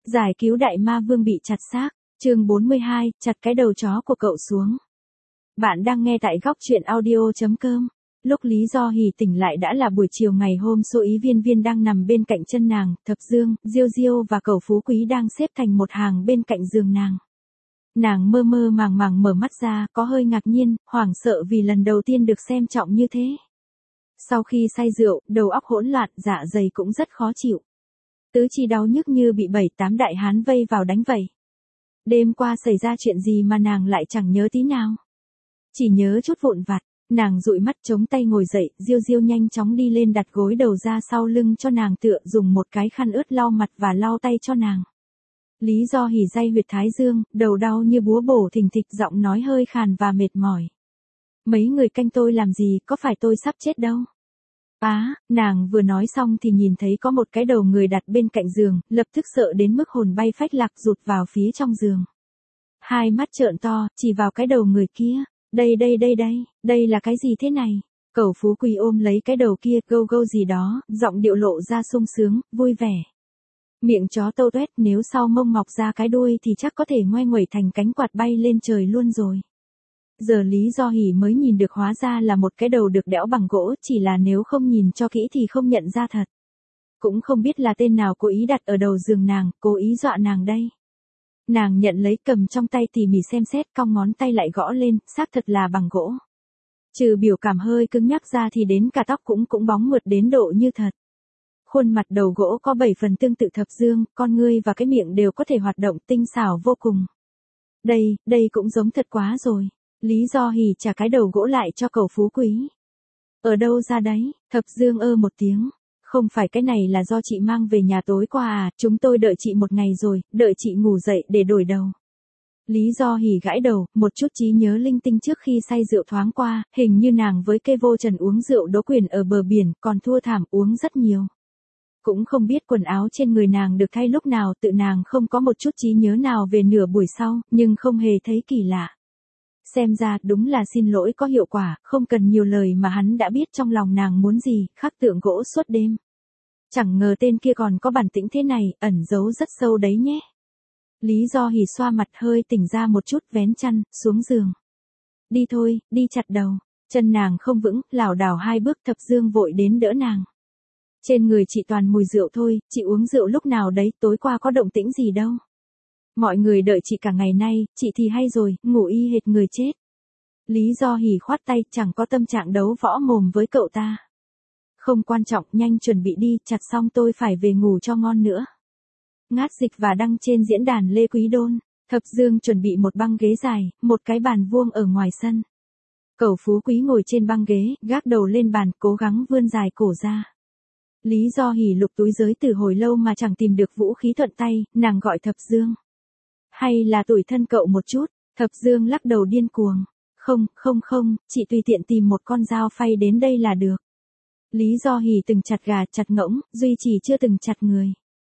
Giải cứu đại ma vương bị chặt xác, chương 42, chặt cái đầu chó của cậu xuống. Bạn đang nghe tại góc truyện audio.com. Lúc Lý Do Hỉ tỉnh lại đã là buổi chiều ngày hôm Số Ý Viên Viên đang nằm bên cạnh chân nàng, Thập Dương, Diêu Diêu và cậu Phú Quý đang xếp thành một hàng bên cạnh giường nàng. Nàng mơ mơ màng màng mở mắt ra, có hơi ngạc nhiên, hoảng sợ vì lần đầu tiên được xem trọng như thế. Sau khi say rượu, đầu óc hỗn loạn, dạ dày cũng rất khó chịu. Tứ chi đau nhức như bị 7-8 đại hán vây vào đánh vậy. Đêm qua xảy ra chuyện gì mà nàng lại chẳng nhớ tí nào. Chỉ nhớ chút vụn vặt, nàng dụi mắt chống tay ngồi dậy, Diêu Diêu nhanh chóng đi lên đặt gối đầu ra sau lưng cho nàng tựa, dùng một cái khăn ướt lau mặt và lau tay cho nàng. Lý Do Hỉ day huyệt thái dương, đầu đau như búa bổ thình thịch, giọng nói hơi khàn và mệt mỏi. Mấy người canh tôi làm gì, có phải tôi sắp chết đâu. Nàng vừa nói xong thì nhìn thấy có một cái đầu người đặt bên cạnh giường, lập tức sợ đến mức hồn bay phách lạc rụt vào phía trong giường. Hai mắt trợn to, chỉ vào cái đầu người kia. Đây là cái gì thế này? Cẩu Phú Quý ôm lấy cái đầu kia, gâu gâu gì đó, giọng điệu lộ ra sung sướng, vui vẻ. Miệng chó tâu tuét, nếu sau mông mọc ra cái đuôi thì chắc có thể ngoe nguẩy thành cánh quạt bay lên trời luôn rồi. Giờ Lý Do Hỉ mới nhìn được, hóa ra là một cái đầu được đẽo bằng gỗ, chỉ là nếu không nhìn cho kỹ thì không nhận ra thật. Cũng không biết là tên nào cố ý đặt ở đầu giường nàng, cố ý dọa nàng đây. Nàng nhận lấy, cầm trong tay tỉ mỉ xem xét, cong ngón tay lại gõ lên, xác thật là bằng gỗ. Trừ biểu cảm hơi cứng nhắc ra thì đến cả tóc cũng bóng mượt đến độ như thật. Khuôn mặt đầu gỗ có 7 phần tương tự Thập Dương, con ngươi và cái miệng đều có thể hoạt động tinh xảo vô cùng. Đây cũng giống thật quá rồi. Lý Do Hỉ trả cái đầu gỗ lại cho cậu Phú Quý. Ở đâu ra đấy? Thập Dương một tiếng. Không phải, cái này là do chị mang về nhà tối qua à, chúng tôi đợi chị một ngày rồi, đợi chị ngủ dậy để đổi đầu. Lý Do Hỉ gãi đầu, một chút trí nhớ linh tinh trước khi say rượu thoáng qua, hình như nàng với cây vô trần uống rượu đố quyền ở bờ biển, còn thua thảm uống rất nhiều. Cũng không biết quần áo trên người nàng được thay lúc nào, tự nàng không có một chút trí nhớ nào về nửa buổi sau, nhưng không hề thấy kỳ lạ. Xem ra đúng là xin lỗi có hiệu quả, không cần nhiều lời mà hắn đã biết trong lòng nàng muốn gì, khắc tượng gỗ suốt đêm. Chẳng ngờ tên kia còn có bản tĩnh thế này, ẩn giấu rất sâu đấy nhé. Lý Do Hỉ xoa mặt, hơi tỉnh ra một chút, vén chăn, xuống giường. Đi thôi, đi chặt đầu. Chân nàng không vững, lảo đảo 2 bước, Thập Dương vội đến đỡ nàng. Trên người chị toàn mùi rượu thôi, chị uống rượu lúc nào đấy, tối qua có động tĩnh gì đâu. Mọi người đợi chị cả ngày nay, chị thì hay rồi, ngủ y hệt người chết. Lý Do Hỉ khoát tay, chẳng có tâm trạng đấu võ mồm với cậu ta. Không quan trọng, nhanh chuẩn bị đi, chặt xong tôi phải về ngủ cho ngon nữa. Ngát dịch và đăng trên diễn đàn Lê Quý Đôn, Thập Dương chuẩn bị một băng ghế dài, một cái bàn vuông ở ngoài sân. Cẩu Phú Quý ngồi trên băng ghế, gác đầu lên bàn, cố gắng vươn dài cổ ra. Lý Do Hỉ lục túi giới từ hồi lâu mà chẳng tìm được vũ khí thuận tay, nàng gọi Thập Dương. Hay là tủi thân cậu một chút? Thập Dương lắc đầu điên cuồng. Không, chị tùy tiện tìm một con dao phay đến đây là được. Lý Do Hỉ từng chặt gà, chặt ngỗng, duy chỉ chưa từng chặt người.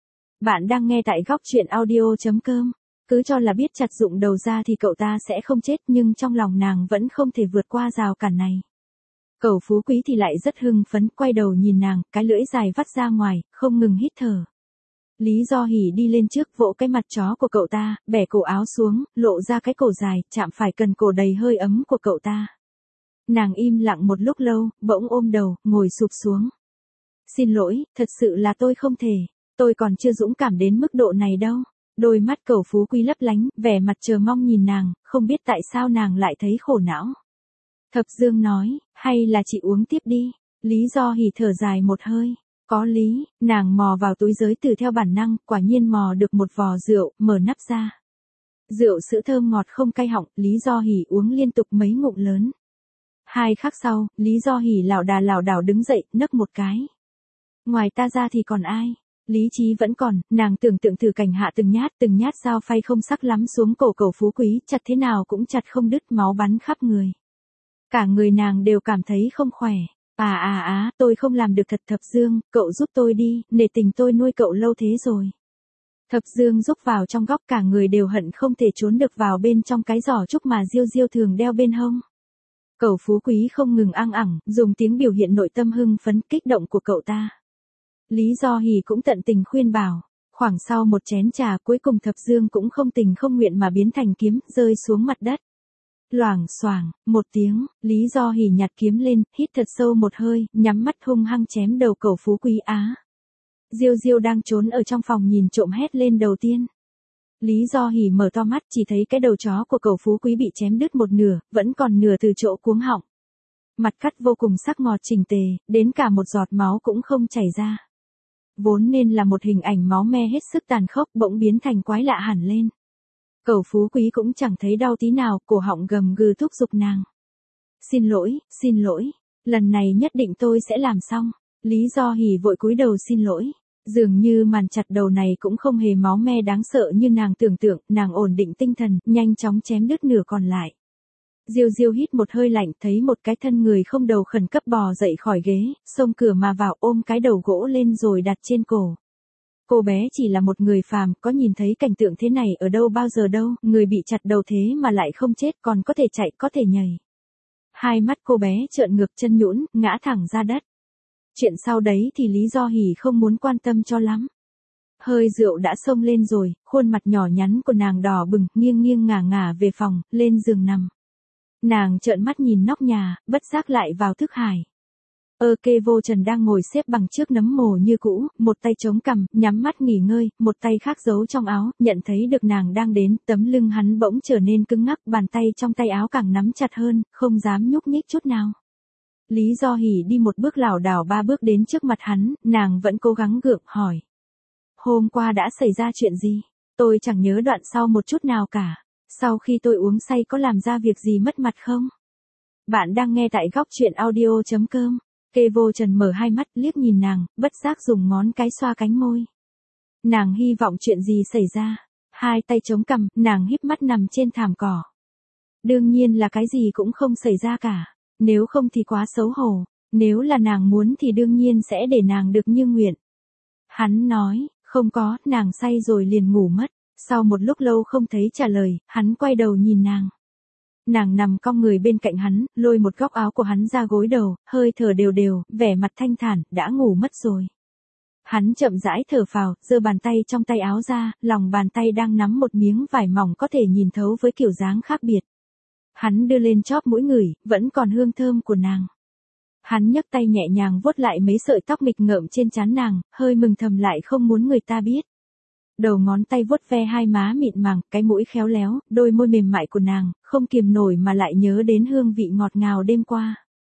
Bạn đang nghe tại góc truyện audio.com. Cứ cho là biết chặt dụng đầu ra thì cậu ta sẽ không chết, nhưng trong lòng nàng vẫn không thể vượt qua rào cản này. Cẩu Phú Quý thì lại rất hưng phấn, quay đầu nhìn nàng, cái lưỡi dài vắt ra ngoài, không ngừng hít thở. Lý Do Hỉ đi lên trước, vỗ cái mặt chó của cậu ta, bẻ cổ áo xuống, lộ ra cái cổ dài, chạm phải cần cổ đầy hơi ấm của cậu ta. Nàng im lặng một lúc lâu, bỗng ôm đầu, ngồi sụp xuống. Xin lỗi, thật sự là tôi không thể, tôi còn chưa dũng cảm đến mức độ này đâu. Đôi mắt cẩu Phú Quý lấp lánh, vẻ mặt chờ mong nhìn nàng, không biết tại sao nàng lại thấy khổ não. Thập Dương nói, hay là chị uống tiếp đi. Lý Do Hỉ thở dài một hơi. Có lý, nàng mò vào túi giới từ theo bản năng, quả nhiên mò được một vò rượu, mở nắp ra. Rượu sữa thơm ngọt không cay họng, Lý Do Hỉ uống liên tục mấy ngụm lớn. 2 khắc sau, Lý Do Hỉ lảo đảo đứng dậy, nấc một cái. Ngoài ta ra thì còn ai? Lý trí vẫn còn, nàng tưởng tượng thử cảnh hạ từng nhát dao phay không sắc lắm xuống cổ cẩu Phú Quý, chặt thế nào cũng chặt không đứt, máu bắn khắp người. Cả người nàng đều cảm thấy không khỏe. Tôi không làm được thật. Thập Dương, cậu giúp tôi đi, nể tình tôi nuôi cậu lâu thế rồi. Thập Dương rúc vào trong góc, cả người đều hận không thể trốn được vào bên trong cái giỏ trúc mà Diêu Diêu thường đeo bên hông. Cẩu Phú Quý không ngừng ăng ẳng, dùng tiếng biểu hiện nội tâm hưng phấn kích động của cậu ta. Lý Do Hỉ cũng tận tình khuyên bảo. Khoảng sau một chén trà cuối cùng Thập Dương cũng không tình không nguyện mà biến thành kiếm, rơi xuống mặt đất. Loảng xoảng, một tiếng, Lý Do Hỉ nhặt kiếm lên, hít thật sâu một hơi, nhắm mắt hung hăng chém đầu cẩu Phú Quý Á. Diêu Diêu đang trốn ở trong phòng nhìn trộm hét lên đầu tiên. Lý Do Hỉ mở to mắt chỉ thấy cái đầu chó của cẩu Phú Quý bị chém đứt một nửa, vẫn còn nửa từ chỗ cuống họng. Mặt cắt vô cùng sắc ngọt chỉnh tề, đến cả một giọt máu cũng không chảy ra. Vốn nên là một hình ảnh máu me hết sức tàn khốc bỗng biến thành quái lạ hẳn lên. Cẩu Phú Quý cũng chẳng thấy đau tí nào, cổ họng gầm gừ thúc giục nàng. Xin lỗi, lần này nhất định tôi sẽ làm xong. Lý Do Hỉ vội cúi đầu xin lỗi. Dường như màn chặt đầu này cũng không hề máu me đáng sợ như nàng tưởng tượng, nàng ổn định tinh thần, nhanh chóng chém đứt nửa còn lại. Diêu Diêu hít một hơi lạnh, thấy một cái thân người không đầu khẩn cấp bò dậy khỏi ghế, xông cửa mà vào ôm cái đầu gỗ lên rồi đặt trên cổ. Cô bé chỉ là một người phàm, có nhìn thấy cảnh tượng thế này ở đâu bao giờ đâu, người bị chặt đầu thế mà lại không chết còn có thể chạy, có thể nhảy. Hai mắt cô bé trợn ngược chân nhũn, ngã thẳng ra đất. Chuyện sau đấy thì Lý Do Hỉ không muốn quan tâm cho lắm. Hơi rượu đã xông lên rồi, khuôn mặt nhỏ nhắn của nàng đỏ bừng, nghiêng nghiêng ngả ngả về phòng, lên giường nằm. Nàng trợn mắt nhìn nóc nhà, bất giác lại vào thức hải. Kê Vô Trần đang ngồi xếp bằng trước nấm mồ như cũ, một tay chống cằm, nhắm mắt nghỉ ngơi, một tay khác giấu trong áo, nhận thấy được nàng đang đến, tấm lưng hắn bỗng trở nên cứng ngắc, bàn tay trong tay áo càng nắm chặt hơn, không dám nhúc nhích chút nào. Lý Do Hỉ đi một bước lảo đảo ba bước đến trước mặt hắn, nàng vẫn cố gắng gượng hỏi. Hôm qua đã xảy ra chuyện gì? Tôi chẳng nhớ đoạn sau một chút nào cả. Sau khi tôi uống say có làm ra việc gì mất mặt không? Bạn đang nghe tại góc truyện audio.com. Kê Vô Trần mở hai mắt liếc nhìn nàng, bất giác dùng ngón cái xoa cánh môi. Nàng hy vọng chuyện gì xảy ra. Hai tay chống cằm, nàng híp mắt nằm trên thảm cỏ. Đương nhiên là cái gì cũng không xảy ra cả. Nếu không thì quá xấu hổ. Nếu là nàng muốn thì đương nhiên sẽ để nàng được như nguyện. Hắn nói, không có, nàng say rồi liền ngủ mất. Sau một lúc lâu không thấy trả lời, hắn quay đầu nhìn nàng. Nàng nằm cong người bên cạnh hắn, lôi một góc áo của hắn ra gối đầu, hơi thở đều đều, vẻ mặt thanh thản, đã ngủ mất rồi. Hắn chậm rãi thở phào, giơ bàn tay trong tay áo ra, lòng bàn tay đang nắm một miếng vải mỏng có thể nhìn thấu với kiểu dáng khác biệt. Hắn đưa lên chóp mũi ngửi, vẫn còn hương thơm của nàng. Hắn nhấc tay nhẹ nhàng vuốt lại mấy sợi tóc nghịch ngợm trên trán nàng, hơi mừng thầm lại không muốn người ta biết. Đầu ngón tay vuốt ve hai má mịn màng, cái mũi khéo léo, đôi môi mềm mại của nàng, không kiềm nổi mà lại nhớ đến hương vị ngọt ngào đêm qua.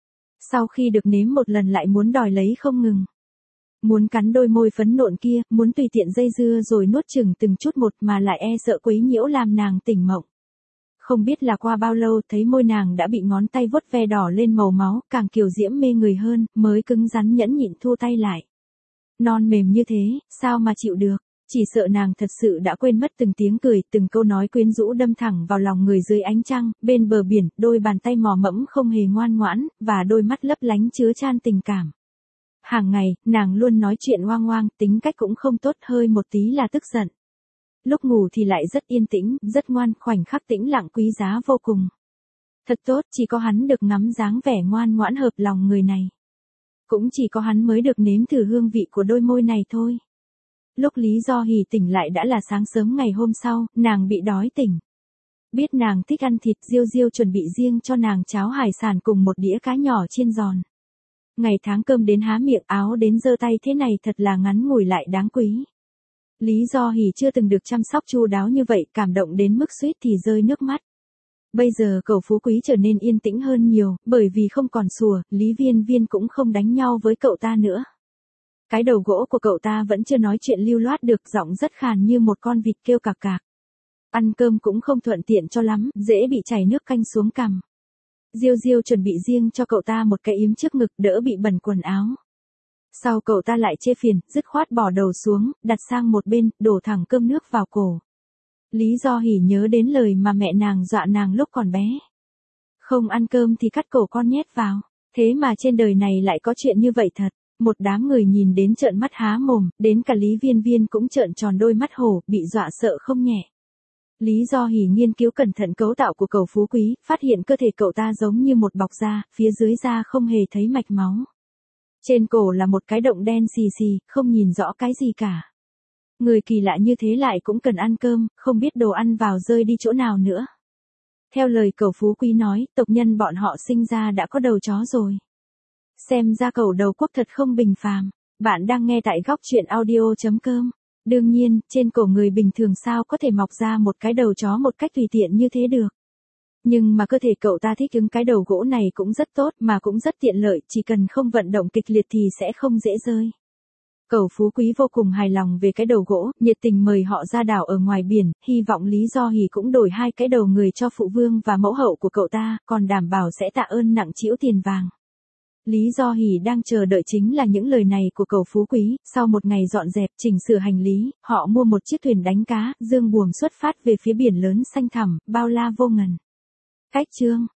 Sau khi được nếm một lần lại muốn đòi lấy không ngừng. Muốn cắn đôi môi phấn nộn kia, muốn tùy tiện dây dưa rồi nuốt chừng từng chút một mà lại e sợ quấy nhiễu làm nàng tỉnh mộng. Không biết là qua bao lâu thấy môi nàng đã bị ngón tay vuốt ve đỏ lên màu máu, càng kiều diễm mê người hơn, mới cứng rắn nhẫn nhịn thu tay lại. Non mềm như thế, sao mà chịu được? Chỉ sợ nàng thật sự đã quên mất từng tiếng cười, từng câu nói quyến rũ đâm thẳng vào lòng người dưới ánh trăng, bên bờ biển, đôi bàn tay mò mẫm không hề ngoan ngoãn, và đôi mắt lấp lánh chứa chan tình cảm. Hàng ngày, nàng luôn nói chuyện oang oang, tính cách cũng không tốt, hơi một tí là tức giận. Lúc ngủ thì lại rất yên tĩnh, rất ngoan, khoảnh khắc tĩnh lặng quý giá vô cùng. Thật tốt, chỉ có hắn được ngắm dáng vẻ ngoan ngoãn hợp lòng người này. Cũng chỉ có hắn mới được nếm thử hương vị của đôi môi này thôi. Lúc Lý Do Hỉ tỉnh lại đã là sáng sớm ngày hôm sau, nàng bị đói tỉnh. Biết nàng thích ăn thịt, Diêu Diêu chuẩn bị riêng cho nàng cháo hải sản cùng một đĩa cá nhỏ chiên giòn. Ngày tháng cơm đến há miệng, áo đến giơ tay thế này thật là ngắn ngủi lại đáng quý. Lý Do Hỉ chưa từng được chăm sóc chu đáo như vậy, cảm động đến mức suýt thì rơi nước mắt. Bây giờ cẩu Phú Quý trở nên yên tĩnh hơn nhiều, bởi vì không còn sủa, Lý Viên Viên cũng không đánh nhau với cậu ta nữa. Cái đầu gỗ của cậu ta vẫn chưa nói chuyện lưu loát được, giọng rất khàn như một con vịt kêu cạc cạc. Ăn cơm cũng không thuận tiện cho lắm, dễ bị chảy nước canh xuống cằm. Diêu Diêu chuẩn bị riêng cho cậu ta một cái yếm trước ngực đỡ bị bẩn quần áo. Sau cậu ta lại chê phiền, dứt khoát bỏ đầu xuống, đặt sang một bên, đổ thẳng cơm nước vào cổ. Lý Do Hỉ nhớ đến lời mà mẹ nàng dọa nàng lúc còn bé. Không ăn cơm thì cắt cổ con nhét vào. Thế mà trên đời này lại có chuyện như vậy thật. Một đám người nhìn đến trợn mắt há mồm, đến cả Lý Viên Viên cũng trợn tròn đôi mắt hổ, bị dọa sợ không nhẹ. Lý Do Hỉ nghiên cứu cẩn thận cấu tạo của cẩu Phú Quý, phát hiện cơ thể cậu ta giống như một bọc da, phía dưới da không hề thấy mạch máu. Trên cổ là một cái động đen xì xì, không nhìn rõ cái gì cả. Người kỳ lạ như thế lại cũng cần ăn cơm, không biết đồ ăn vào rơi đi chỗ nào nữa. Theo lời cẩu Phú Quý nói, tộc nhân bọn họ sinh ra đã có đầu chó rồi. Xem ra cẩu đầu quốc thật không bình phàm. Bạn đang nghe tại góc chuyện audio.com. Đương nhiên, trên cổ người bình thường sao có thể mọc ra một cái đầu chó một cách tùy tiện như thế được. Nhưng mà cơ thể cậu ta thích ứng cái đầu gỗ này cũng rất tốt mà cũng rất tiện lợi, chỉ cần không vận động kịch liệt thì sẽ không dễ rơi. Cẩu Phú Quý vô cùng hài lòng về cái đầu gỗ, nhiệt tình mời họ ra đảo ở ngoài biển, hy vọng Lý Do Hỉ cũng đổi 2 cái đầu người cho phụ vương và mẫu hậu của cậu ta, còn đảm bảo sẽ tạ ơn nặng trĩu tiền vàng. Lý Do Hỉ đang chờ đợi chính là những lời này của cẩu Phú Quý. Sau một ngày dọn dẹp, chỉnh sửa hành lý, họ mua một chiếc thuyền đánh cá, dương buồm xuất phát về phía biển lớn xanh thẳm, bao la vô ngần. Cách chương